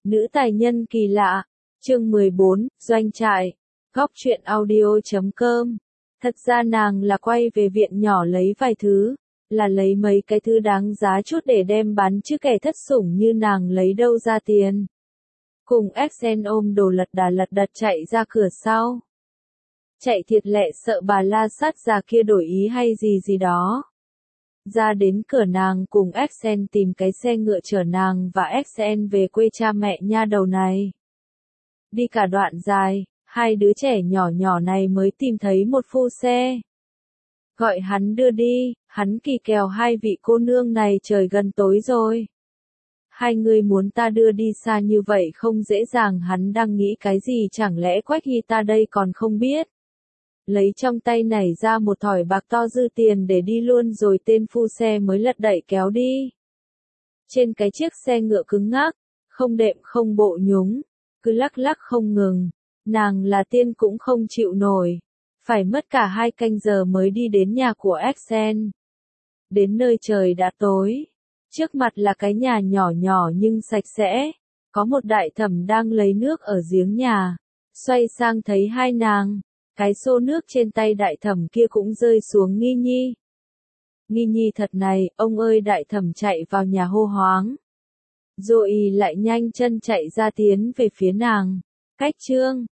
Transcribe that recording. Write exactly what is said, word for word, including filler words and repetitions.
Nữ tài nhân kỳ lạ, chương mười bốn, doanh trại, góc truyện audio chấm com. Thật ra nàng là quay về viện nhỏ lấy vài thứ, là lấy mấy cái thứ đáng giá chút để đem bán chứ kẻ thất sủng như nàng lấy đâu ra tiền. Cùng Exen ôm đồ lật đà lật đật chạy ra cửa sau. Chạy thiệt lẹ sợ bà la sát già kia đổi ý hay gì gì đó. Ra đến cửa nàng cùng Exen tìm cái xe ngựa chở nàng và Exen về quê cha mẹ nha đầu này. Đi cả đoạn dài, hai đứa trẻ nhỏ nhỏ này mới tìm thấy một phu xe. Gọi hắn đưa đi, hắn kỳ kèo hai vị cô nương này trời gần tối rồi. Hai người muốn ta đưa đi xa như vậy không dễ dàng, hắn đang nghĩ cái gì, chẳng lẽ Quách Hy ta đây còn không biết. Lấy trong tay nảy ra một thỏi bạc to dư tiền để đi luôn rồi tên phu xe mới lật đẩy kéo đi. Trên cái chiếc xe ngựa cứng ngắc, không đệm không bộ nhúng, cứ lắc lắc không ngừng, nàng là tiên cũng không chịu nổi. Phải mất cả hai canh giờ mới đi đến nhà của Exen. Đến nơi trời đã tối. Trước mặt là cái nhà nhỏ nhỏ nhưng sạch sẽ. Có một đại thẩm đang lấy nước ở giếng nhà. Xoay sang thấy hai nàng. Cái xô nước trên tay đại thẩm kia cũng rơi xuống Nghi Nhi. Nghi Nhi thật này, ông ơi, đại thẩm chạy vào nhà hô hoáng. Rồi lại nhanh chân chạy ra tiến về phía nàng. Cách chương.